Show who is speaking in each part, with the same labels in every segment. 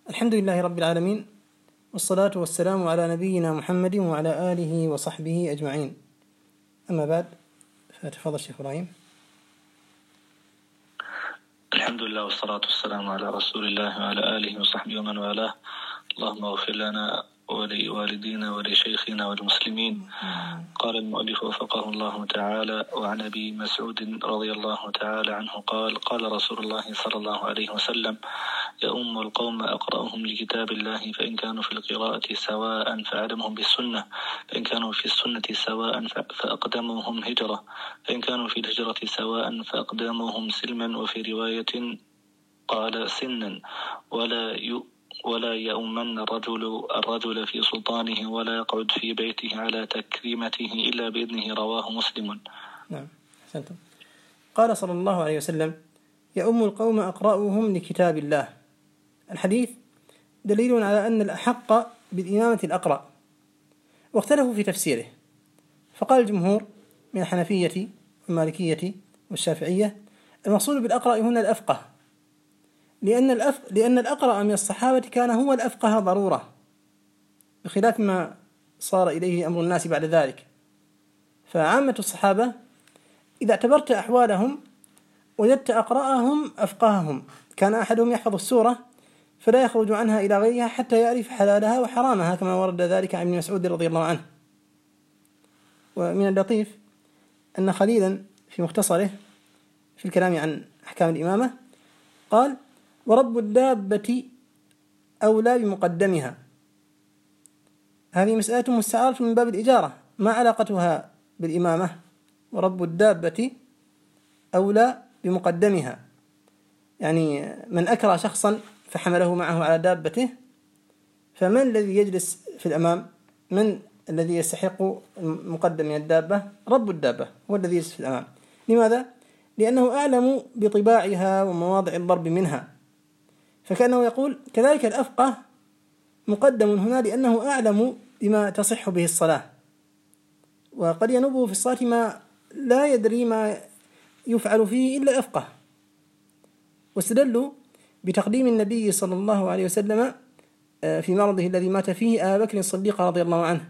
Speaker 1: الحمد لله رب العالمين، والصلاة والسلام على نبينا محمد وعلى آله وصحبه أجمعين. أما بعد، فتفضل الشيخ إبراهيم.
Speaker 2: الحمد لله والصلاة والسلام على رسول الله وعلى آله وصحبه ومن والاه. اللهم اغفر لنا ولوالدينا ولشيخنا والمسلمين. قال المؤلف وفقه الله تعالى: وعن أبي مسعود رضي الله تعالى عنه قال: قال رسول الله صلى الله عليه وسلم: يؤم القوم أقرأهم لكتاب الله، فإن كانوا في القراءة سواء فأعلمهم بالسنة، فإن كانوا في السنة سواء فأقدمهم هجرة، فإن كانوا في الهجرة سواء فأقدمهم سلما، وفي رواية قال سنا، ولا يؤمن الرجل في سلطانه، ولا يقعد في بيته على تكريمته إلا بإذنه. رواه مسلم.
Speaker 1: نعم، أحسنتم. قال صلى الله عليه وسلم: يؤم القوم أقرأهم لكتاب الله. الحديث دليل على أن الأحق بالإمامة الأقرأ، واختلفوا في تفسيره، فقال الجمهور من الحنفية والمالكية والشافعية: المقصود بالأقرأ هنا الأفقه، لأن الأقرأ من الصحابة كان هو الأفقه ضرورة، بخلاف ما صار إليه أمر الناس بعد ذلك. فعامة الصحابة إذا اعتبرت أحوالهم وجدت أقرأهم أفقههم. كان أحدهم يحفظ السورة فلا يخرج عنها إلى غيرها حتى يعرف حلالها وحرامها، كما ورد ذلك عن ابن مسعود رضي الله عنه. ومن اللطيف أن خليلا في مختصره في الكلام عن أحكام الإمامة قال: ورب الدابة أولى بمقدمها. هذه مسألة مستعارة من باب الإجارة، ما علاقتها بالإمامة؟ ورب الدابة أولى بمقدمها، يعني من أكرى شخصا فحمله معه على دابته، فمن الذي يجلس في الأمام؟ من الذي يستحق مقدم من الدابة؟ رب الدابة هو الذي يجلس في الأمام. لماذا؟ لأنه أعلم بطباعها ومواضع الضرب منها، فكأنه يقول كذلك الأفقه مقدم هنا لأنه أعلم بما تصح به الصلاة، وقد ينوبه في الصلاة ما لا يدري ما يفعل فيه إلا الأفقه. واستدلوا بتقديم النبي صلى الله عليه وسلم في مرضه الذي مات فيه أبا بكر الصديق رضي الله عنه.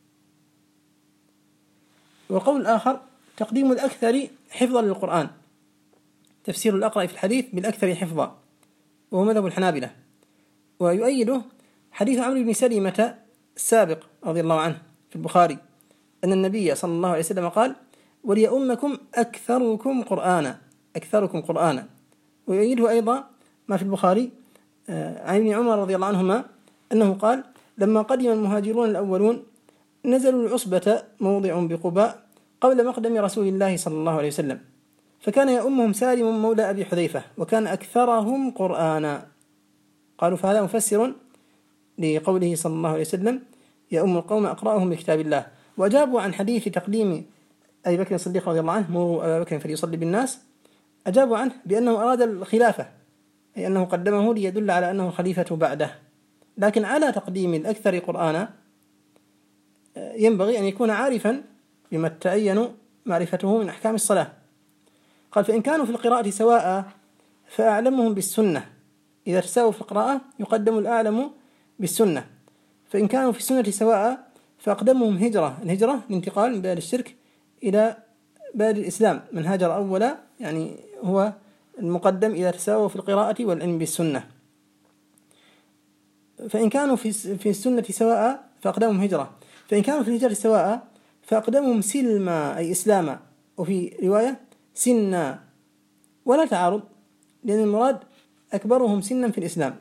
Speaker 1: وقول آخر: تقديم الأكثر حفظا للقرآن، تفسير الأقرأ في الحديث بالأكثر حفظا، وهو مذهب الحنابلة. ويؤيده حديث عمرو بن سلمة السابق رضي الله عنه في البخاري أن النبي صلى الله عليه وسلم قال: وليؤمكم أكثركم قرآنا. ويؤيده أيضا ما في البخاري عن ابن عمر رضي الله عنهما أنه قال: لما قدم المهاجرون الأولون نزلوا العصبة موضع بقباء قبل مقدم رسول الله صلى الله عليه وسلم، فكان يؤمهم سالم مولى أبي حذيفة، وكان أكثرهم قرآنا. قالوا فهذا مفسر لقوله صلى الله عليه وسلم: يؤم القوم أقرأهم لكتاب الله. وأجابوا عن حديث تقديم أبي بكر الصديق رضي الله عنه: مروا أبا بكر فليصلي بالناس، أجابوا عنه بأنه أراد الخلافة، أي أنه قدمه ليدل على أنه خليفة بعده. لكن على تقديم الأكثر قرآنا ينبغي أن يكون عارفا بما تعين معرفته من أحكام الصلاة. قال: فإن كانوا في القراءة سواء فأعلمهم بالسنة. إذا تساووا في القراءة يقدم الأعلم بالسنة. فإن كانوا في السنة سواء فأقدمهم هجرة. الهجرة الانتقال من بلاد الشرك إلى بلاد الإسلام، من هاجر أولا يعني هو المقدم إذا تساووا في القراءة والعلم بالسنة. فإن كانوا في السنة سواء فأقدمهم هجرة، فإن كانوا في الهجرة سواء فأقدمهم سلما أي إسلاما، وفي رواية سنا، ولا تعارض، لأن المراد أكبرهم سنا في الإسلام.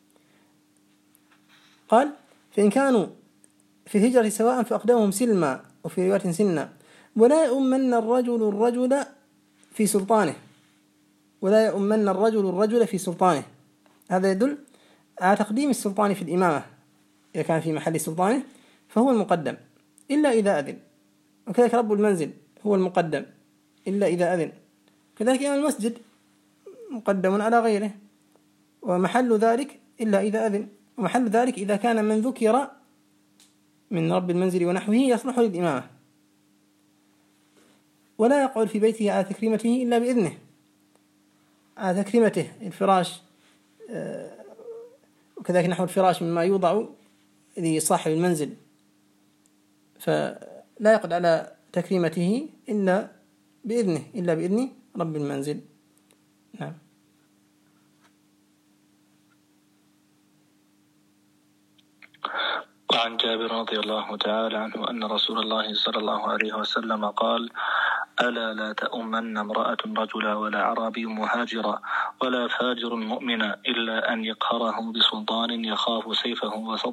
Speaker 1: قال: فإن كانوا في الهجرة سواء فأقدمهم سلما، وفي رواية سنا، ولا يؤمن الرجل في سلطانه، ولا يؤمن الرجل في سلطانه. هذا يدل على تقديم السلطان في الإمامة، إذا كان في محل سلطانه فهو المقدم إلا إذا أذن، وكذلك رب المنزل هو المقدم إلا إذا أذن، كذلك إمام المسجد مقدم على غيره، ومحل ذلك إلا إذا أذن، ومحل ذلك إذا كان من ذكر من رب المنزل ونحوه يصلح للإمامة. ولا يقعد في بيته على تكريمته إلا بإذنه، على تكريمته الفراش وكذلك نحو الفراش مما يوضع لصاحب المنزل، فلا يقدر على تكريمته إلا بإذن رب المنزل. نعم.
Speaker 2: وعن جابر رضي الله تعالى عنه أن رسول الله صلى الله عليه وسلم قال: ألا لا تؤمن امرأة رجلا ولا أعرابي مهاجرا ولا فاجر مؤمنا إلا أن يقهره بسلطان يخاف سيفه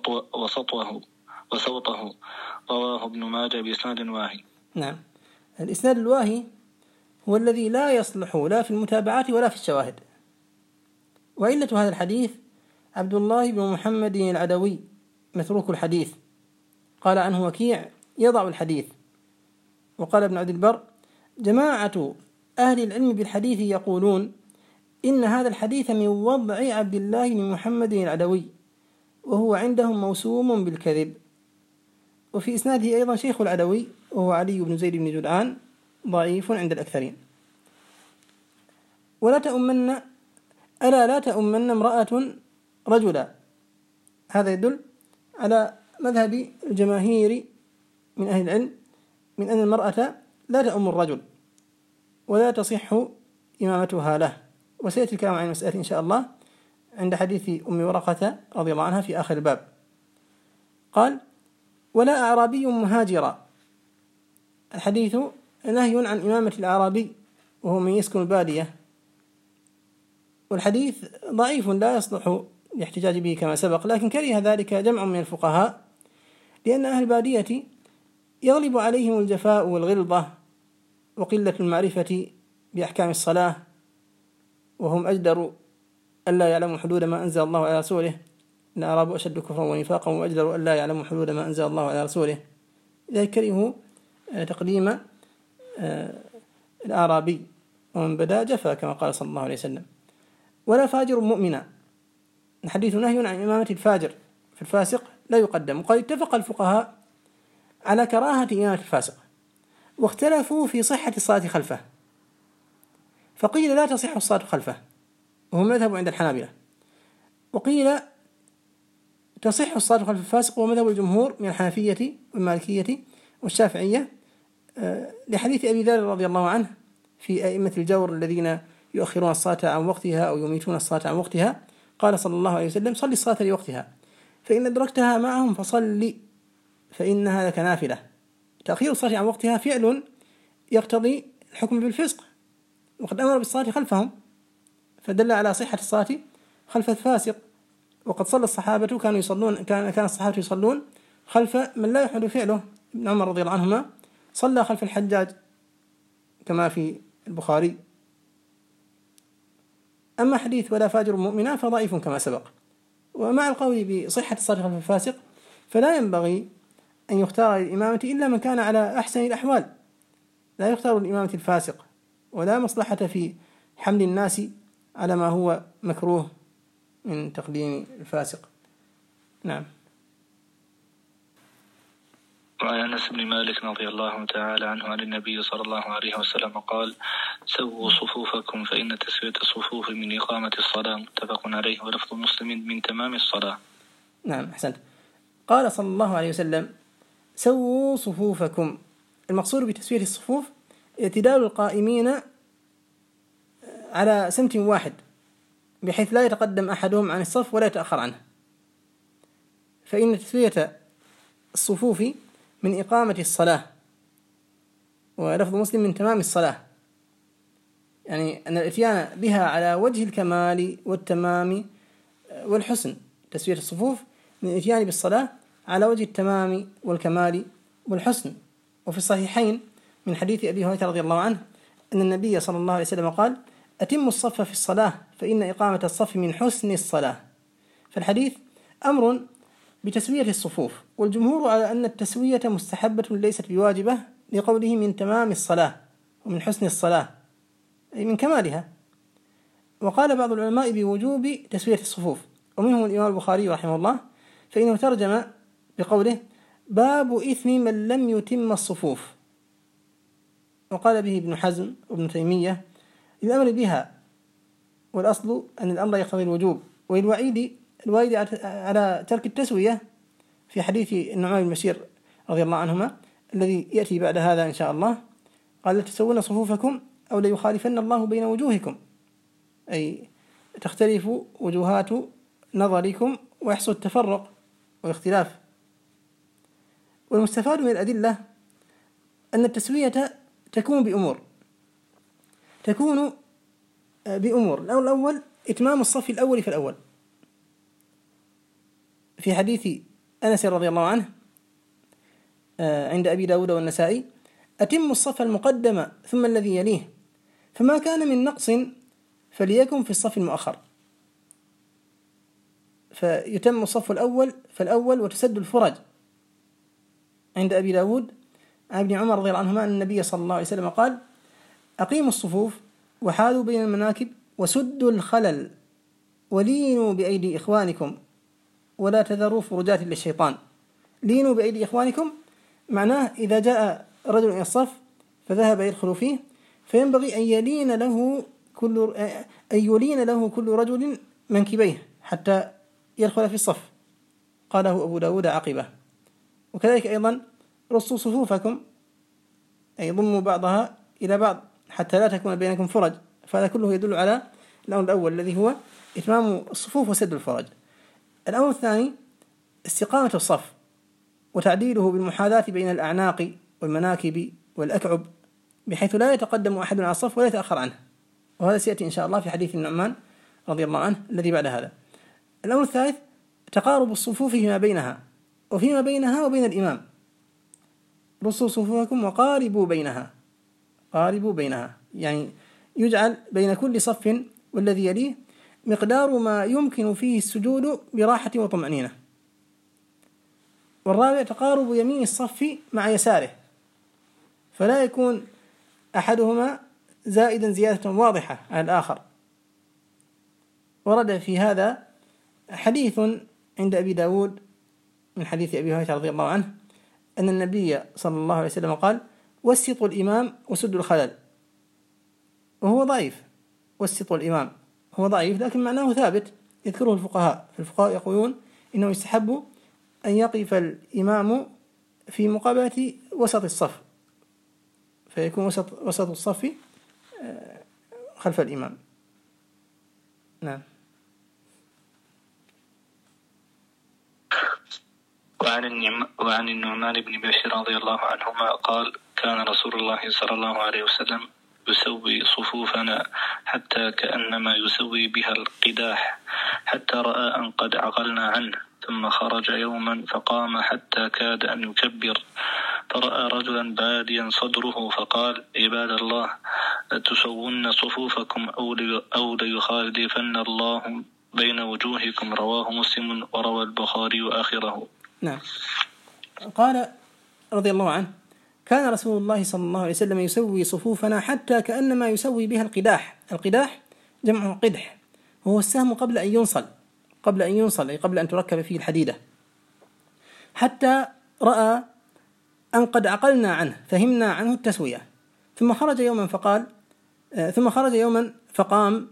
Speaker 2: وصوته. رواه ابن ماجه بإسناد واهي.
Speaker 1: نعم. الإسناد الواهي هو الذي لا يصلح لا في المتابعات ولا في الشواهد. وعلة هذا الحديث عبد الله بن محمد العدوي متروك الحديث، قال عنه وكيع يضع الحديث. وقال ابن عبد البر: جماعة أهل العلم بالحديث يقولون إن هذا الحديث من وضع عبد الله بن محمد العدوي، وهو عندهم موسوم بالكذب. وفي إسناده أيضا شيخ العدوي وهو علي بن زيد بن جدعان، ضعيف عند الأكثرين. ألا لا تؤمن امرأة رجلا، هذا يدل على مذهب الجماهير من أهل العلم من أن المرأة لا تؤم الرجل ولا تصح إمامتها له، وسيأتي الكلام عن المسألة إن شاء الله عند حديث أم ورقة رضي الله عنها في آخر الباب. قال: ولا أعرابي مهاجرا، الحديث نهي عن إمامة الأعرابي وهو من يسكن البادية، والحديث ضعيف لا يصلح الاحتجاج به كما سبق، لكن كره ذلك جمع من الفقهاء لأن أهل البادية يغلب عليهم الجفاء والغلظة وقلة المعرفة بأحكام الصلاة، وهم أجدر ألا يعلموا حدود ما أنزل الله على رسوله، الأعراب أشد كفرا ونفاقا وأجدر ألا يعلموا حدود ما أنزل الله على رسوله. لذلك كرهوا تقديم الأعرابي، ومن بدا جفا كما قال صلى الله عليه وسلم. ولا فاجر مؤمنا، الحديث نهي عن إمامة الفاجر، في الفاسق لا يقدم. وقد اتفق الفقهاء على كراهة إمامة الفاسق، واختلفوا في صحة الصلاة خلفه، فقيل لا تصح الصلاة خلفه وهو مذهب عند الحنابلة، وقيل تصح الصلاة خلف الفاسق ومذهب الجمهور من الحنفية والمالكية والشافعية، لحديث أبي ذر رضي الله عنه في أئمة الجور الذين يؤخرون الصلاة عن وقتها أو يميتون الصلاة عن وقتها. قال صلى الله عليه وسلم: صل الصلاة لوقتها، فإن أدركتها معهم فصل فإنها لك نافلة. تأخير الصلاة عن وقتها فعل يقتضي الحكم بالفسق، وقد أمر بالصلاة خلفهم، فدل على صحة الصلاة خلف الفاسق. وقد صلى الصحابة كان الصحابة يصلون خلف من لا يحمد فعله. ابن عمر رضي الله عنهما صلى خلف الحجاج كما في البخاري. أما حديث ولا فاجر مؤمنا فضعيف كما سبق. ومع القول بصحة الصلاة خلف الفاسق فلا ينبغي أن يختار للإمامة إلا من كان على أحسن الأحوال، لا يختار للإمامة الفاسق، ولا مصلحة في حمل الناس على ما هو مكروه من تقديم الفاسق. نعم.
Speaker 2: وعن أنس بن مالك رضي الله تعالى عنه عن النبي صلى الله عليه وسلم قال: سووا صفوفكم فإن تسوية الصفوف من إقامة الصلاة، متفق عليه، ولفظ مسلم من تمام الصلاة.
Speaker 1: نعم، أحسنت. قال صلى الله عليه وسلم: سووا صفوفكم. المقصود بتسوية الصفوف اعتدال القائمين على سمت واحد، بحيث لا يتقدم أحدهم عن الصف ولا يتأخر عنه، فإن تسوية الصفوف من إقامة الصلاة، ولفظ مسلم من تمام الصلاة، يعني أن الاتيان بها على وجه الكمال والتمام والحسن. تسوية الصفوف من الاتيان بالصلاة على وجه التمام والكمال والحسن. وفي الصحيحين من حديث أبي هريرة رضي الله عنه أن النبي صلى الله عليه وسلم قال: أتموا الصف في الصلاة فإن إقامة الصف من حسن الصلاة. فالحديث أمر بتسوية الصفوف، والجمهور على أن التسوية مستحبة ليست بواجبة، لقوله من تمام الصلاة ومن حسن الصلاة، أي من كمالها. وقال بعض العلماء بوجوب تسوية الصفوف، ومنهم الإمام البخاري رحمه الله، فإنه ترجم بقوله: باب إثم من لم يتم الصفوف. وقال به ابن حزم وابن تيمية: الأمر بها، والأصل أن الأمر يقتضي الوجوب، والوعيد الواردة على ترك التسوية في حديث النعمان بن بشير رضي الله عنهما الذي يأتي بعد هذا إن شاء الله، قال: لا تسوون صفوفكم أو ليخالفن الله بين وجوهكم، أي تختلف وجوهات نظركم ويحصل التفرق والاختلاف. والمستفاد من الأدلة أن التسوية تكون بأمور. الأول إتمام الصف الأول فالأول، في حديث أنس رضي الله عنه عند أبي داود والنسائي: أتم الصف المقدم ثم الذي يليه، فما كان من نقص فليكن في الصف المؤخر. فيتم الصف الأول فالأول وتسد الفرج. عند أبي داود عن ابن عمر رضي الله عنهما أن النبي صلى الله عليه وسلم قال: أقيموا الصفوف وحاذوا بين المناكب وسدوا الخلل ولينوا بأيدي إخوانكم ولا تذروا فرجات للشيطان. لينوا بأيدي إخوانكم معناه إذا جاء رجل إلى الصف فذهب يدخل فيه فينبغي أن يلين له كل رجل منكبيه حتى يدخل في الصف. قاله أبو داود عقبه. وكذلك أيضا رصوا صفوفكم، أي ضموا بعضها إلى بعض حتى لا تكون بينكم فرج. فهذا كله يدل على الأمر الأول الذي هو إتمام الصفوف وسد الفرج. الأمر الثاني استقامة الصف وتعديله بالمحاذاة بين الأعناق والمناكب والأكعب بحيث لا يتقدم أحد على الصف ولا يتأخر عنه، وهذا سيأتي إن شاء الله في حديث النعمان رضي الله عنه الذي بعد هذا. الأمر الثالث تقارب الصفوف فيما بينها وفيما بينها وبين الإمام. رصوا صفوفكم وقاربوا بينها، يعني يجعل بين كل صف والذي يليه مقدار ما يمكن فيه السجود براحة وطمأنينة. والرابع تقارب يمين الصف مع يساره، فلا يكون أحدهما زائدا زيادة واضحة على الآخر. ورد في هذا حديث عند أبي داود من حديث أبي هريرة رضي الله عنه أن النبي صلى الله عليه وسلم قال: وسطوا الإمام وسدوا الخلل. وهو ضعيف، وسطوا الإمام هو ضعيف لكن معناه ثابت يذكره الفقهاء. يقولون إنه يستحب أن يقف الإمام في مقابلة وسط الصف، فيكون وسط الصف خلف الإمام. نعم.
Speaker 2: وعن النعمان بن بشير رضي الله عنهما قال: كان رسول الله صلى الله عليه وسلم يسوي صفوفنا حتى كأنما يسوي بها القداح، حتى رأى أن قد عقلنا عنه، ثم خرج يوما فقام حتى كاد أن يكبر، فرأى رجلا باديا صدره فقال: عباد الله، لتسوون صفوفكم أو ليخالفن الله بين وجوهكم. رواه مسلم وروى البخاري آخره.
Speaker 1: نعم. قال رضي الله عنه: كان رسول الله صلى الله عليه وسلم يسوي صفوفنا حتى كأنما يسوي بها القداح. القداح جمع قدح، وهو السهم قبل أن ينصل أي قبل أن تركب فيه الحديدة. حتى رأى أن قد عقلنا عنه، فهمنا عنه التسوية. ثم خرج يوما فقام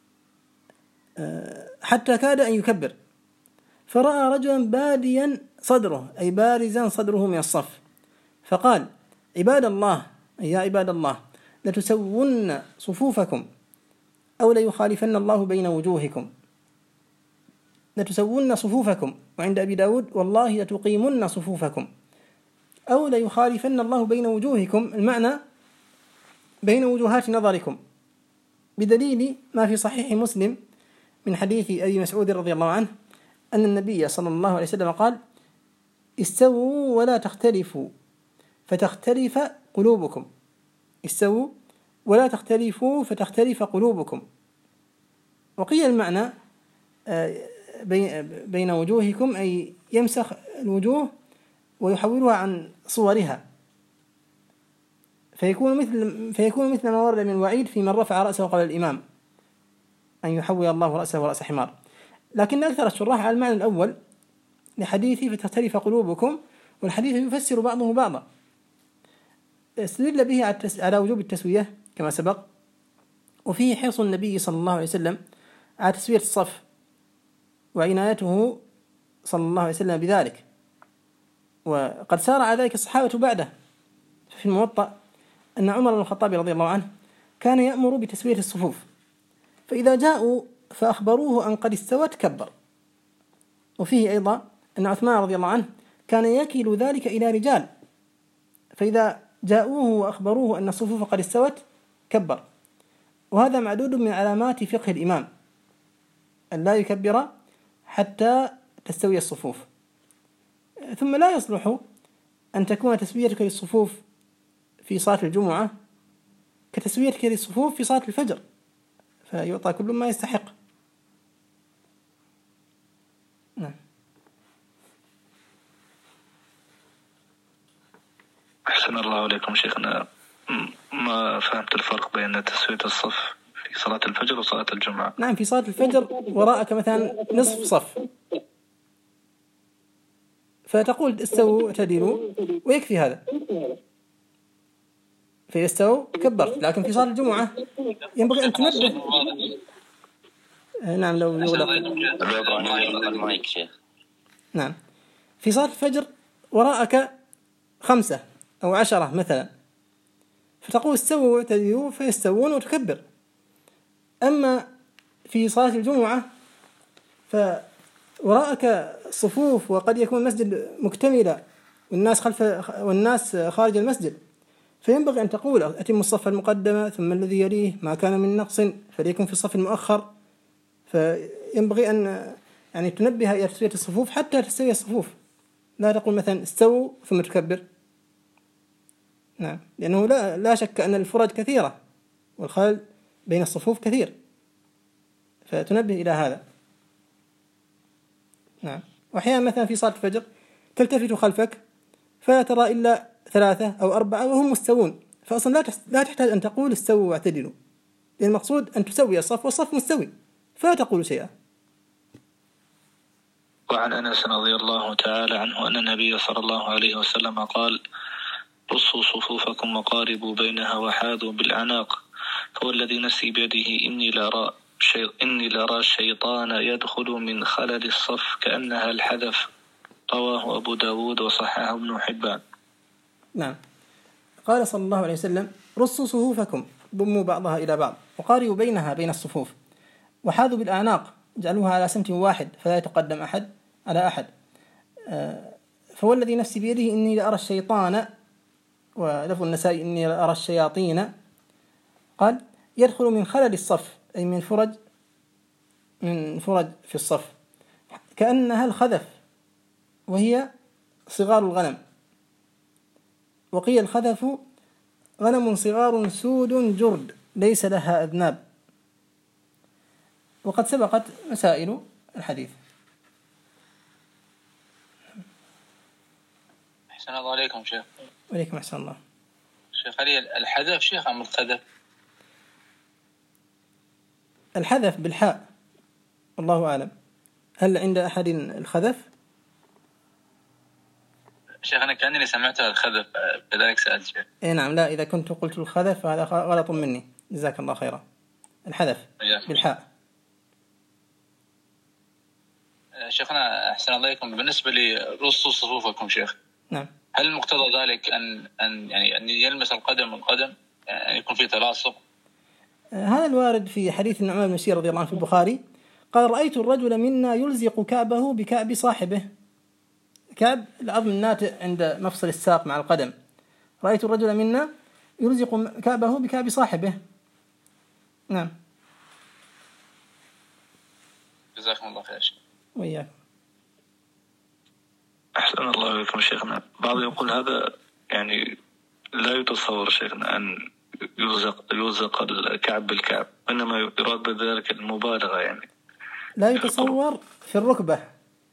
Speaker 1: حتى كاد أن يكبر، فرأى رجلا باديا صدره أي بارزا صدره من الصف، فقال: عباد الله، يا عباد الله، لتسوون صفوفكم أو ليخالفن الله بين وجوهكم. لتسوون صفوفكم، وعند أبي داود: والله لتقيمن صفوفكم أو ليخالفن الله بين وجوهكم، المعنى بين وجوهات نظركم، بدليل ما في صحيح مسلم من حديث أبي مسعود رضي الله عنه أن النبي صلى الله عليه وسلم قال: استووا ولا تختلفوا فتختلف قلوبكم. استووا ولا تختلفوا فتختلف قلوبكم. وقيل المعنى بين وجوهكم أي يمسخ الوجوه ويحولها عن صورها، فيكون مثل ما ورد من الوعيد في من رفع رأسه قبل الإمام، أن يحول الله رأسه ورأس حمار. لكن أكثر الشراح على المعنى الأول لحديثي فتختلف قلوبكم، والحديث يفسر بعضه بعضا. استدل به على وجوب التسوية كما سبق، وفيه حرص النبي صلى الله عليه وسلم على تسوية الصف، وعنايته صلى الله عليه وسلم بذلك، وقد سار على ذلك الصحابة بعده. في الموطأ أن عمر بن الخطاب رضي الله عنه كان يأمر بتسوية الصفوف، فإذا جاءوا فأخبروه أن قد استوت كبر. وفيه أيضا أن عثمان رضي الله عنه كان يكل ذلك إلى رجال، فإذا جاءوه وأخبروه أن الصفوف قد استوت كبر. وهذا معدود من علامات فقه الإمام أن لا يكبر حتى تستوي الصفوف. ثم لا يصلح أن تكون تسويتك للصفوف في صلاة الجمعة كتسويتك للصفوف في صلاة الفجر، فيعطى كل ما يستحق. نعم.
Speaker 2: أحسن الله عليكم شيخنا، ما فهمت الفرق بين تسوية الصف في صلاة الفجر وصلاة الجمعة.
Speaker 1: نعم، في صلاة الفجر وراءك مثلا نصف صف، فتقول استووا اعتدلوا ويكفي هذا، فإذا استووا كبرت. لكن في صلاة الجمعة ينبغي أن تنبه. نعم، لو يغلق. نعم، في صلاة الفجر وراءك 5 أو 10 مثلا، فتقول استووا واعتدلوا فيستوون وتكبر. أما في صلاة الجمعة فوراءك صفوف، وقد يكون المسجد مكتملا والناس خارج المسجد، فينبغي أن تقول أتم الصف المقدمة ثم الذي يليه ما كان من نقص فليكن في الصف المؤخر. فينبغي أن يعني تنبه إلى تسوية الصفوف حتى تستوي الصفوف، لا تقول مثلا استووا ثم تكبر. نعم، لأنه لا شك أن الفرج كثيرة والخلل بين الصفوف كثير، فتنبه إلى هذا. نعم. وأحيانا مثلا في صلاة الفجر تلتفت خلفك فلا ترى إلا 3 أو 4 وهم مستوون، فأصلا لا تحتاج أن تقول استووا واعتدلوا، لأن المقصود أن تسوي الصف والصف مستوي، فلا تقول شيئا.
Speaker 2: وعن أنس رضي الله تعالى عنه أن النبي صلى الله عليه وسلم قال: رصوا صفوفكم وقاربوا بينها وحاذوا بالأعناق، فوالذي نفسي بيده إني لأرى الشيطان يدخل من خلل الصف كأنها الحذف. رواه أبو داود وصححه ابن حبان.
Speaker 1: نعم. قال صلى الله عليه وسلم: رصوا صفوفكم، ضموا بعضها إلى بعض، وقاربوا بينها بين الصفوف، وحاذوا بالأعناق، اجعلوها على سمت واحد فلا يتقدم أحد على أحد. فوالذي نفسي بيده إني لأرى الشيطان، ولفظ النسائي إني لأرى الشياطين، قال يدخل من خلل الصف، أي من فرج في الصف، كأنها الخذف، وهي صغار الغنم. وقيل الخذف غنم صغار سود جرد ليس لها أذناب. وقد سبقت مسائل الحديث.
Speaker 3: أحسن الله عليكم شيخ.
Speaker 1: وعليكم أحسن الله.
Speaker 3: شيخ علي، الحذف شيخ أم الخذف؟
Speaker 1: الحذف بالحاء، الله أعلم. هل عند أحد الخذف؟
Speaker 3: شيخ أنا كأنني سمعتها الخذف، لذلك سألت شيخ.
Speaker 1: نعم، لا، إذا كنت قلت الخذف فهذا غلط مني، جزاك الله خيرا. الحذف بالحاء.
Speaker 3: شيخنا أحسن الله عليكم، بالنسبة لي رصوا صفوفكم شيخ،
Speaker 1: نعم،
Speaker 3: هل مقتضى ذلك أن يلمس القدم والقدم، يعني يكون في تلاصق؟
Speaker 1: هذا الوارد في حديث النعمان بن بشير رضي الله عنه في البخاري، قال: رأيت الرجل منا يلزق كعبه بكعب صاحبه. كعب العظم الناتئ عند مفصل الساق مع القدم. رأيت الرجل منا يلزق كعبه بكعب صاحبه. نعم.
Speaker 3: جزاكم الله خير.
Speaker 1: وإياك.
Speaker 2: أحسن الله عليكم شيخنا. بعض يقول هذا يعني لا يتصور شيخنا أن يلزق الكعب بالكعب، إنما يراد بذلك المبالغة، يعني
Speaker 1: لا يتصور في الركبة،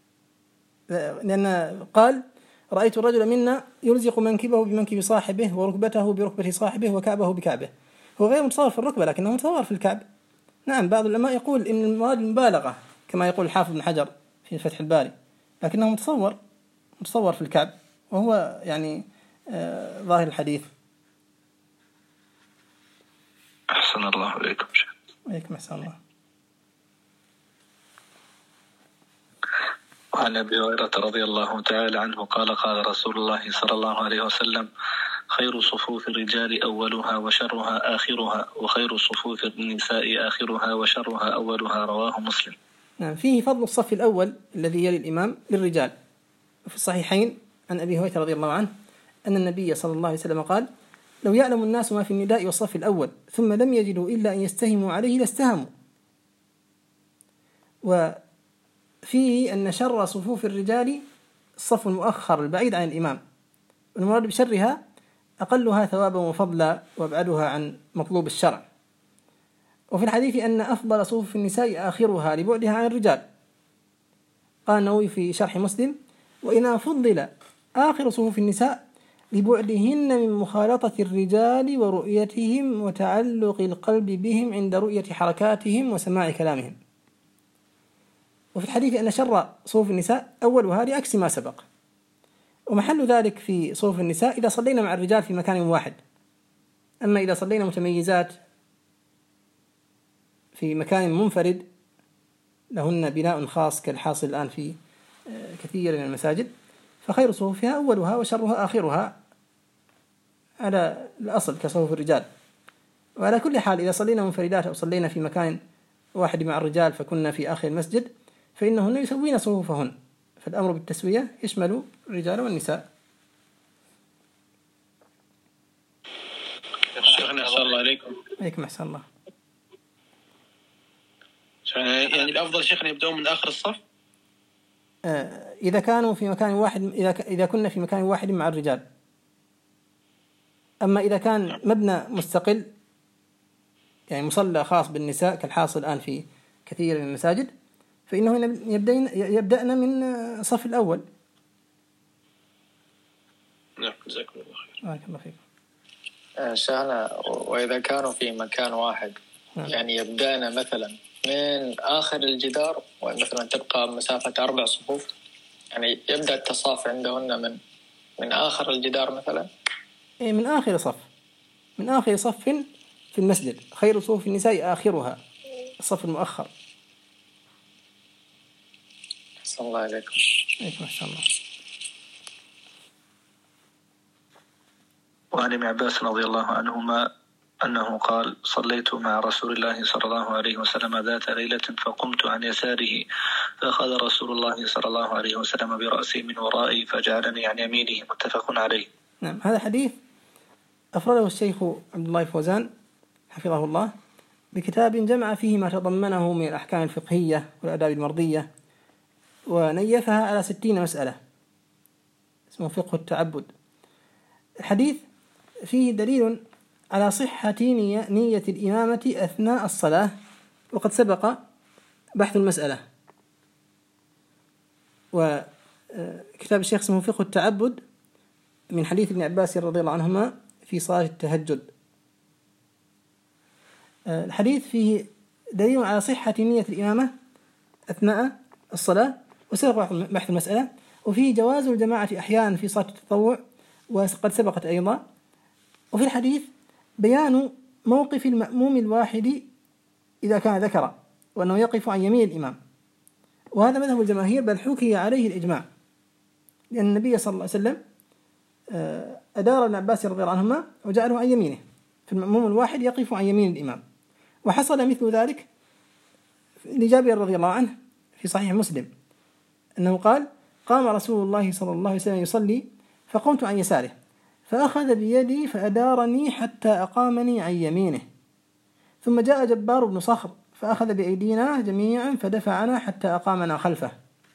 Speaker 1: لأن قال: رأيت الرجل منا يلزق منكبه بمنكب صاحبه وركبته بركبة صاحبه وكعبه بكعبه. هو غير متصور في الركبة لكنه متصور في الكعب. نعم، بعض العلماء يقول إن المراد المبالغة كما يقول الحافظ بن حجر في فتح الباري، لكنه متصور في الكعب، وهو يعني ظاهر الحديث.
Speaker 2: أحسن الله عليكم شيخ.
Speaker 1: وعليكم السلام.
Speaker 2: وعن أبي هريرة رضي الله تعالى عنه قال قال رسول الله صلى الله عليه وسلم: خير صفوف الرجال أولها وشرها آخرها، وخير صفوف النساء آخرها وشرها أولها. رواه مسلم.
Speaker 1: نعم. فيه فضل الصف الأول الذي يلي الإمام للرجال. في الصحيحين عن أبي هريرة رضي الله عنه أن النبي صلى الله عليه وسلم قال: لو يعلم الناس ما في النداء والصف الأول ثم لم يجدوا إلا أن يستهموا عليه لاستهموا. وفيه أن شر صفوف الرجال الصف المؤخر البعيد عن الإمام، والمراد بشرها أقلها ثوابا وفضلا وأبعدها عن مطلوب الشرع. وفي الحديث أن أفضل صفوف النساء آخرها لبعدها عن الرجال. قال النووي في شرح مسلم: وإن فضل آخر صفوف النساء لبعدهن من مخالطة الرجال ورؤيتهم وتعلق القلب بهم عند رؤية حركاتهم وسماع كلامهم. وفي الحديث أن شر صفوف النساء أولها لعكس ما سبق. ومحل ذلك في صفوف النساء إذا صلينا مع الرجال في مكان واحد. أما إذا صلينا متميزات في مكان منفرد لهن بناء خاص كالحاصل الآن في كثير من المساجد، فخير صفوفها أولها وشرها آخرها على الأصل كصفوف الرجال. وعلى كل حال إذا صلينا منفردات أو صلينا في مكان واحد مع الرجال فكنا في آخر المسجد فإنهن يسوين صفوفهن، فالأمر بالتسوية يشمل الرجال والنساء.
Speaker 4: شيخنا أحسن الله عليكم.
Speaker 1: عليكم أحسن الله.
Speaker 4: يعني الأفضل شيخنا يبدأون من آخر الصف
Speaker 1: إذا كانوا في مكان واحد، إذا كنا في مكان واحد مع الرجال. أما إذا كان مبنى مستقل يعني مصلى خاص بالنساء كالحاصل الآن في كثير من المساجد فإنه يبدأنا من الصف الأول.
Speaker 4: نعم جزاكم الله خير.
Speaker 1: بارك الله فيكم.
Speaker 5: شأنا وإذا كانوا في مكان واحد يعني يبدأنا مثلا من آخر الجدار ومثلا تبقى مسافة 4 صفوف، يعني يبدأ التصاف عندهن من آخر الجدار مثلا.
Speaker 1: من آخر صف، من آخر صف في المسجد. خير صفوف النساء آخرها، الصف المؤخر.
Speaker 5: أحسن الله عليكم.
Speaker 1: عليكم السلام.
Speaker 2: وعن ابن عباس رضي الله عنهما أنه قال: صليت مع رسول الله صلى الله عليه وسلم ذات ليلة فقمت عن يساره فأخذ رسول الله صلى الله عليه وسلم برأسي من ورائي فجعلني عن يمينه. متفق عليه.
Speaker 1: نعم. هذا حديث أفرده الشيخ عبد الله الفوزان حفظه الله بكتاب جمع فيه ما تضمنه من الأحكام الفقهية والآداب المرضية، ونيفها على 60 مسألة، اسمه فقه التعبد. الحديث فيه دليل على صحة نية الإمامة أثناء الصلاة، وقد سبق بحث المسألة. وكتاب الشيخ اسمه فقه التعبد من حديث ابن عباس رضي الله عنهما في صلاة التهجد. الحديث فيه دليل على صحة نية الإمامة أثناء الصلاة، وسبق بحث المسألة. وفيه جواز الجماعة أحيانا في صلاة التطوع، وقد سبقت أيضا. وفي الحديث بيان موقف المأموم الواحد إذا كان ذكر، وأنه يقف عن يمين الإمام، وهذا مذهب الجماهير، بل حكي عليه الإجماع، لأن النبي صلى الله عليه وسلم أدار ابن عباس رضي الله عنهما وجعله عن يمينه، فالمأموم الواحد يقف عن يمين الإمام. وحصل مثل ذلك لجابر رضي الله عنه في صحيح مسلم أنه قال: قام رسول الله صلى الله عليه وسلم يصلي فقمت عن يساره فأخذ بيدي فأدارني حتى أقامني عن يمينه، ثم جاء جبار بن صخر فأخذ بأيدينا جميعا فدفعنا حتى أقامنا خلفه.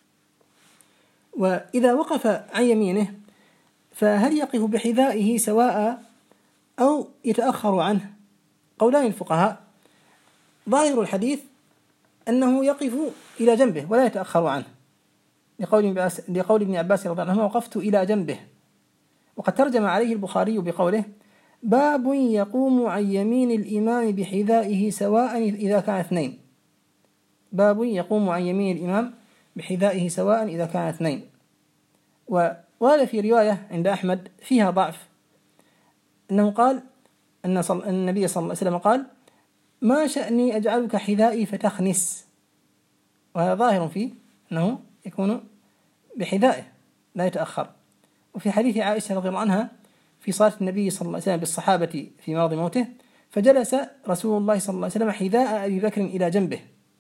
Speaker 1: وإذا وقف عن يمينه فهل يقف بحذائه سواء أو يتأخر عنه؟ قولان الفقهاء. ظاهر الحديث أنه يقف إلى جنبه ولا يتأخر عنه، لقول ابن عباس رضي الله عنه: وقفت إلى جنبه. وقد ترجم عليه البخاري بقوله: باب يقوم عن يمين الإمام بحذائه سواء إذا كان 2. باب يقوم عن يمين الإمام بحذائه سواء إذا كان 2. وقال في رواية عند أحمد فيها ضعف أنه قال أن النبي صلى الله عليه وسلم قال: ما شأني أجعلك حذائي فتخنس. وهذا ظاهر فيه أنه يكون بحذائه لا يتأخر. وفي حديث عائشة رضي الله عنها في صلاة النبي صلى الله عليه وسلم بالصحابة في مرض موته، فجلس رسول الله صلى الله عليه وسلم حذاء أبي بكر إلى جنبه،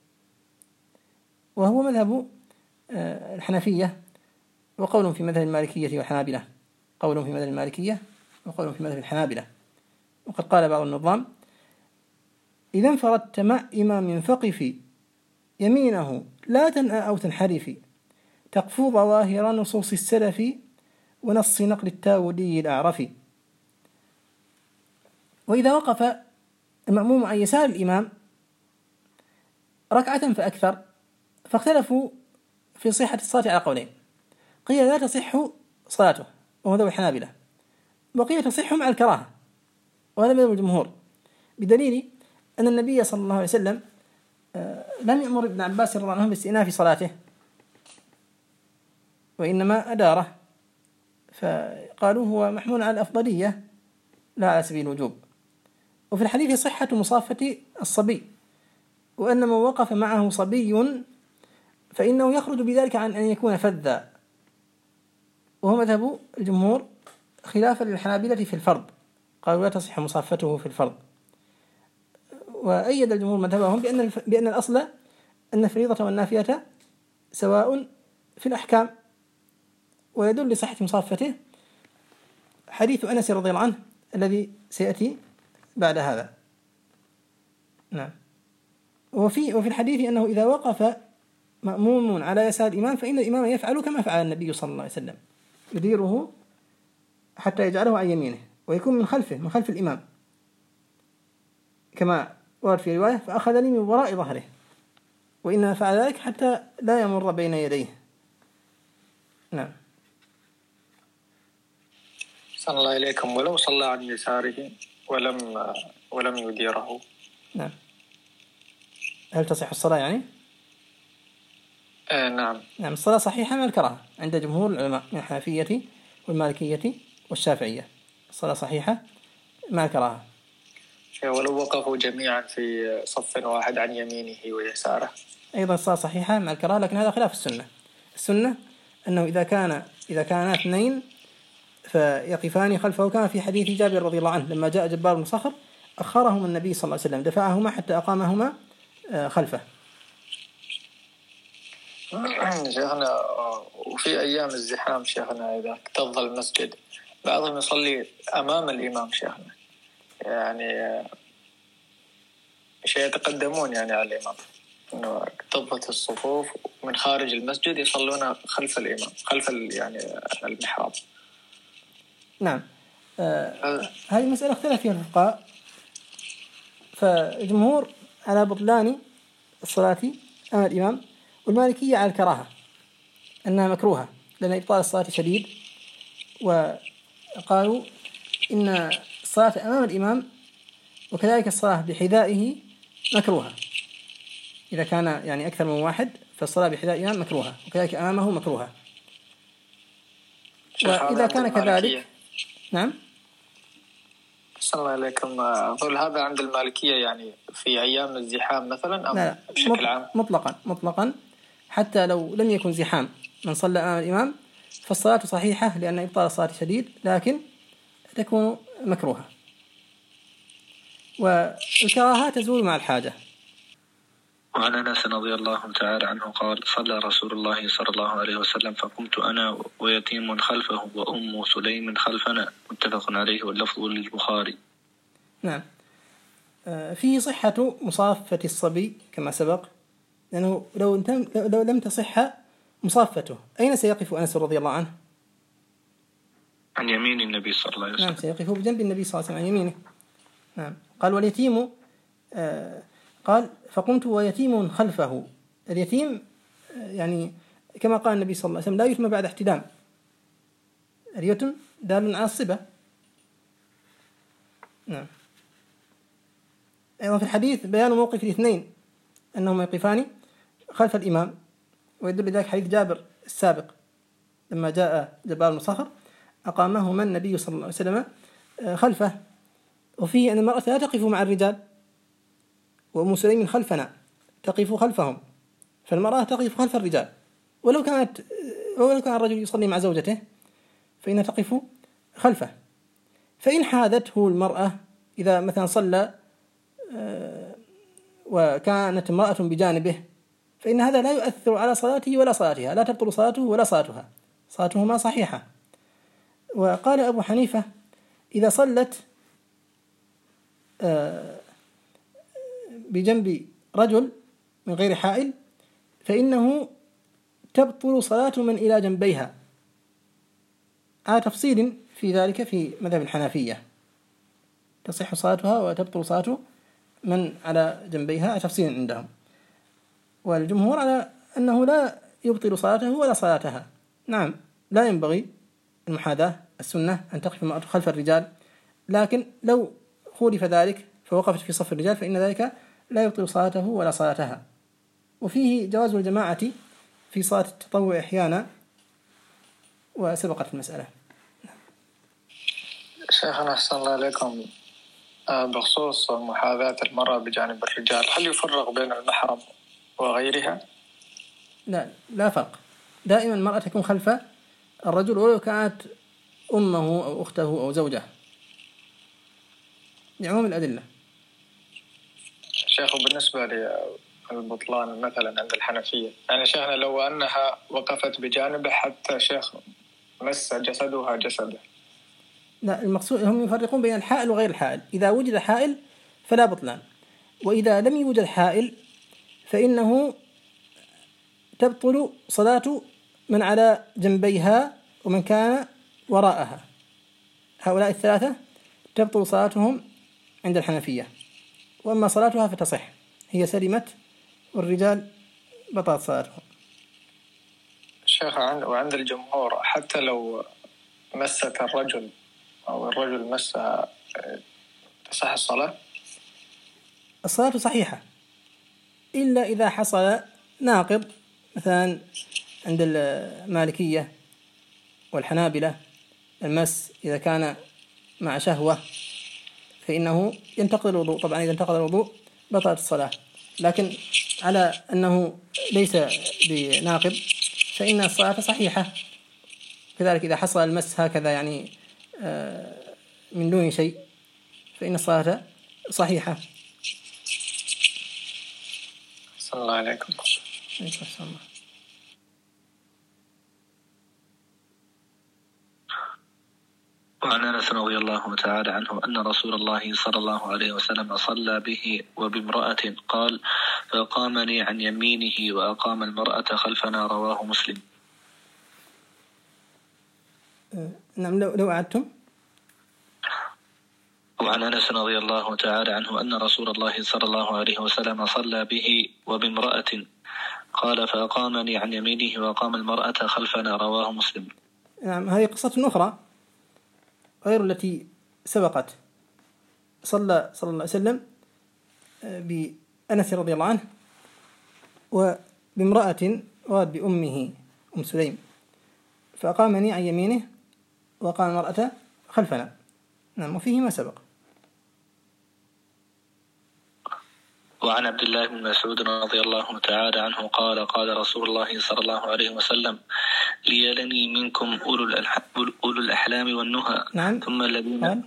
Speaker 1: وهو مذهب الحنفية، وقول في مذهب المالكية والحنابلة، قول في مذهب المالكية وقول في مذهب الحنابلة. وقد قال بعض النظام: إذا انفردت مع إمام فقف يمينه لا تنأى أو تنحرف، تقفو ظواهر نصوص السلف ونص نقل التاودي الأعرف. وإذا وقف المأموم عن يسار الإمام ركعة فأكثر، فاختلفوا في صحة الصلاة على قولين: قيل لا تصح صلاته وهو ذو الحنابلة، وقيل تصح مع الكراهة وهذا مذهب الجمهور، بدليل أن النبي صلى الله عليه وسلم لم يأمر ابن عباس رضي الله عنه باستئناف صلاته، وإنما أداره، فقالوا هو محمول على الأفضلية لا على سبيل الوجوب. وفي الحديث صحة مصافة الصبي، وأن من وقف معه صبي فإنه يخرج بذلك عن أن يكون فذا، وهو مذهب الجمهور خلافا للحنابلة في الفرض، قالوا لا تصح مصافته في الفرض. وأيد الجمهور مذهبهم بأن الأصل أن الفريضة والنافلة سواء في الأحكام، ويدل لصحة مصافته حديث أنس رضي الله عنه الذي سيأتي بعد هذا. نعم. وفي الحديث أنه إذا وقف مأموم على يسار الإمام فإن الإمام يفعل كما فعل النبي صلى الله عليه وسلم، يديره حتى يجعله عن يمينه ويكون من خلفه، من خلف الإمام، كما ورد في رواية: فأخذني من وراء ظهره، وإنما فعل ذلك حتى لا يمر بين يديه. نعم.
Speaker 5: صلى الله إليكم. ولو صلى عن يساره ولم يديره،
Speaker 1: نعم، هل تصح الصلاة يعني؟
Speaker 5: نعم.
Speaker 1: نعم، الصلاة صحيحة مع الكراهة عند جمهور العلماء من الحنفية والمالكية والشافعية، الصلاة صحيحة مع الكراهة.
Speaker 5: ولو وقفوا جميعا في صف واحد عن يمينه ويساره
Speaker 1: أيضا الصلاة صحيحة مع الكراهة، لكن هذا خلاف السنة. السنة أنه إذا كانا اثنين فيقفان خلفه، كان في حديث جابر رضي الله عنه لما جاء جبار بن صخر أخرهما النبي صلى الله عليه وسلم، دفعهما حتى أقامهما خلفه.
Speaker 5: شيخنا، وفي أيام الزحام شيخنا إذا اكتظ المسجد بعضهم يصلي أمام الإمام شيخنا، يعني يتقدمون يعني على الإمام، إنه اكتظت الصفوف من خارج المسجد يصلون خلف الإمام، خلف يعني المحراب.
Speaker 1: نعم. هذه مسألة اختلف فيها الفقهاء، فالجمهور على بطلان الصلاة أمام الإمام، والمالكية على الكراهة أنها مكروهة لأن إبطال الصلاة شديد، وقالوا إن الصلاة أمام الإمام وكذلك الصلاة بحذائه مكروهة، إذا كان يعني أكثر من واحد فالصلاة بحذاء الإمام مكروهة، وكذلك أمامه مكروهة. وإذا كان كذلك، نعم.
Speaker 5: صلى الله عليكم. أقول هذا عند المالكية يعني في أيام الزحام مثلا أم
Speaker 1: لا،
Speaker 5: بشكل عام؟
Speaker 1: مطلقا حتى لو لم يكن زحام من صلى أمام الإمام فالصلاة صحيحة، لأن إبطال الصلاة شديد لكن تكون مكروهة، والكراهة تزول مع الحاجة.
Speaker 2: وعن أنس رضي الله تعالى عنه قال: صلى رسول الله صلى الله عليه وسلم فقمت أنا ويتيم خلفه وأم سليم خلفنا، متفق عليه واللفظ للبخاري.
Speaker 1: نعم. فيه صحة مصافة الصبي كما سبق، لأنه لو لم تصح مصافته أين سيقف أنس رضي الله عنه؟
Speaker 2: عن يمين النبي صلى الله عليه وسلم.
Speaker 1: نعم، سيقف بجنب النبي صلى الله عليه وسلم عن يمينه. نعم. قال: واليتيم قال: فقمت ويتيم خلفه. اليتيم يعني كما قال النبي صلى الله عليه وسلم لا يتم بعد احتلام، اليتم دال على الصبا. نعم. أيضا في الحديث بيان موقف الاثنين أنهم يقفان خلف الإمام، ويدل ذلك حديث جابر السابق لما جاء جبار بن صخر أقامهما النبي صلى الله عليه وسلم خلفه، وفيه أن المرأة لا تقف مع الرجال، وأم سليم خلفنا تقف خلفهم، فالمرأة تقف خلف الرجال ولو كانت ولو كان الرجل يصلي مع زوجته فإنها تقف خلفه. فإن حاذته المرأة، إذا مثلا صلى وكانت امرأة بجانبه، فإن هذا لا يؤثر على صلاته ولا صلاتها، لا تبطل صلاته ولا صلاتها، صلاتهما صحيحة. وقال أبو حنيفة إذا صلت بجنب رجل من غير حائل فإنه تبطل صلاة من إلى جنبيها، على تفصيل في ذلك في مذهب الحنفية، تصح صلاتها وتبطل صلاة من على جنبيها، على تفصيل عندهم. والجمهور على أنه لا يبطل صلاته ولا صلاتها. نعم، لا ينبغي المحاذاة، السنة أن تقف المرأة خلف الرجال، لكن لو خولف ذلك فوقفت في صف الرجال فإن ذلك لا يبطل صلاته ولا صلاتها. وفيه جواز الجماعة في صلاة التطوع أحيانا، وسبقت المسألة.
Speaker 5: شيخنا أحسن الله عليكم، بخصوص محاذاة المرأة بجانب الرجال، هل يفرق بين المحرم وغيرها؟
Speaker 1: لا فرق، دائما المرأة تكون خلف الرجل ولو كانت أمه أو أخته أو زوجه، لعموم الأدلة.
Speaker 5: شيخ، بالنسبة للبطلان مثلا عند الحنفية، يعني شيخنا لو أنها وقفت بجانبه حتى شيخ مس جسدها جسده.
Speaker 1: لا، المقصود هم يفرقون بين الحائل وغير الحائل. إذا وجد حائل فلا بطلان، وإذا لم يوجد حائل فإنه تبطل صلاة من على جنبيها ومن كان وراءها. هؤلاء الثلاثة تبطل صلاتهم عند الحنفية، وأما صلاتها فتصح، هي سلمت، والرجال بطلت صلاتهم.
Speaker 5: شيخ، وعند الجمهور حتى لو مست الرجل أو الرجل مسها تصح الصلاة؟
Speaker 1: الصلاة صحيحة، إلا إذا حصل ناقض، مثلا عند المالكية والحنابلة المس إذا كان مع شهوة فإنه ينتقض الوضوء. طبعا إذا انتقض الوضوء بطلت الصلاة، لكن على أنه ليس بناقض فإن الصلاة صحيحة. كذلك إذا حصل المس هكذا يعني من دون شيء فإن الصلاة صحيحة.
Speaker 5: صلى الله عليكم.
Speaker 2: وعن أنس رضي الله تعالى عنه أن رسول الله صلى الله عليه وسلم صلى به وبامرأة قال فأقامني عن يمينه وأقام المرأة خلفنا، رواه مسلم.
Speaker 1: نعم، لو أعدتم.
Speaker 2: وعن أنس رضي الله تعالى عنه أن رسول الله صلى الله عليه وسلم صلى به وبامرأة قال فأقامني عن يمينه وأقام المرأة خلفنا، رواه مسلم.
Speaker 1: نعم، هذه قصة أخرى غير التي سبقت. صلى الله عليه وسلم بأنس رضي الله عنه وبامرأة راد بأمه أم سليم، فأقامني عن يمينه وأقام المرأة خلفنا. نعم، وفيه ما سبق.
Speaker 2: وعن عبد الله بن مسعود رضي الله تعالى عنه قال قال رسول الله صلى الله عليه وسلم ليلني منكم أولو الأحلام والنهى.
Speaker 1: نعم.
Speaker 2: ثم الذين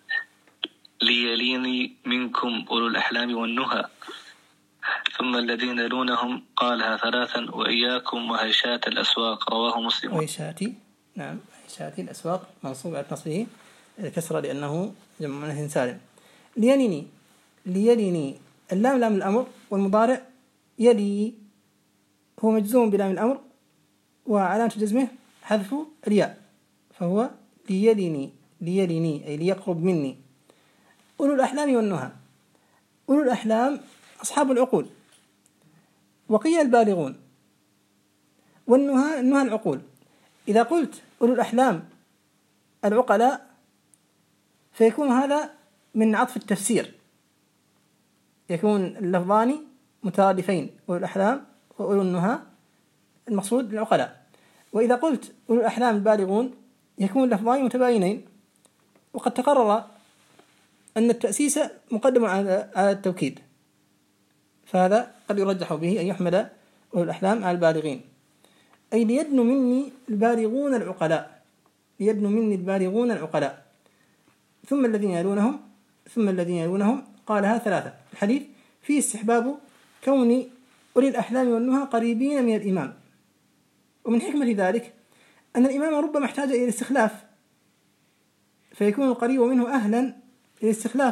Speaker 2: ليليني منكم أولو الأحلام والنهى ثم الذين يلونهم، قالها ثلاثا، وإياكم وهيشات الأسواق، رواه مسلم.
Speaker 1: وهيشاتي، نعم، هيشاتي الأسواق منصوب على نصبه كسرة لأنه جمع منه سالم. ليليني اللام لام الأمر، والمضارع يلي هو مجزوم بلام الأمر وعلامة جزمه حذف الياء، فهو ليليني أي ليقرب مني. أولو الأحلام والنهى، أولو الأحلام أصحاب العقول، وقيل البالغون، والنهى العقول. إذا قلت أولو الأحلام العقلاء فيكون هذا من عطف التفسير، يكون اللفظان مترادفين، أولو الأحلام وأولو النهى المقصود العقلاء. وإذا قلت أولو الأحلام البالغون يكون اللفظان متباينين، وقد تقرر أن التأسيس مقدم على التوكيد، فهذا قد يرجح به أن يحمل أولو الأحلام على البالغين. أي ليدنو مني البالغون العقلاء، ليدنو مني البالغون العقلاء، ثم الذين يلونهم، ثم الذين يلونهم. قالها ثلاثة. الحديث فيه استحباب كون أولي الأحلام والنهى قريبين من الإمام، ومن حكمة ذلك أن الإمام ربما احتاج إلى الاستخلاف، فيكون القريب منه أهلا للاستخلاف،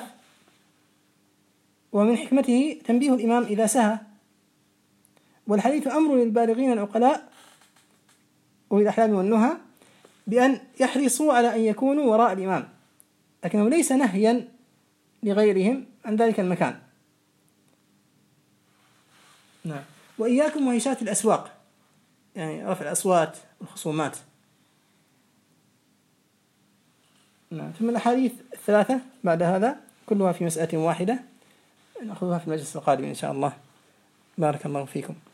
Speaker 1: ومن حكمته تنبيه الإمام إذا سهى. والحديث أمر للبالغين العقلاء أولي الأحلام والنهى بأن يحرصوا على أن يكونوا وراء الإمام، لكنه ليس نهيا لغيرهم عن ذلك المكان. نعم. وإياكم وهيشات الأسواق، يعني رفع الأصوات والخصومات. نعم. ثم الأحاديث الثلاثة بعد هذا كلها في مسألة واحدة، نأخذها في المجلس القادم إن شاء الله. بارك الله فيكم.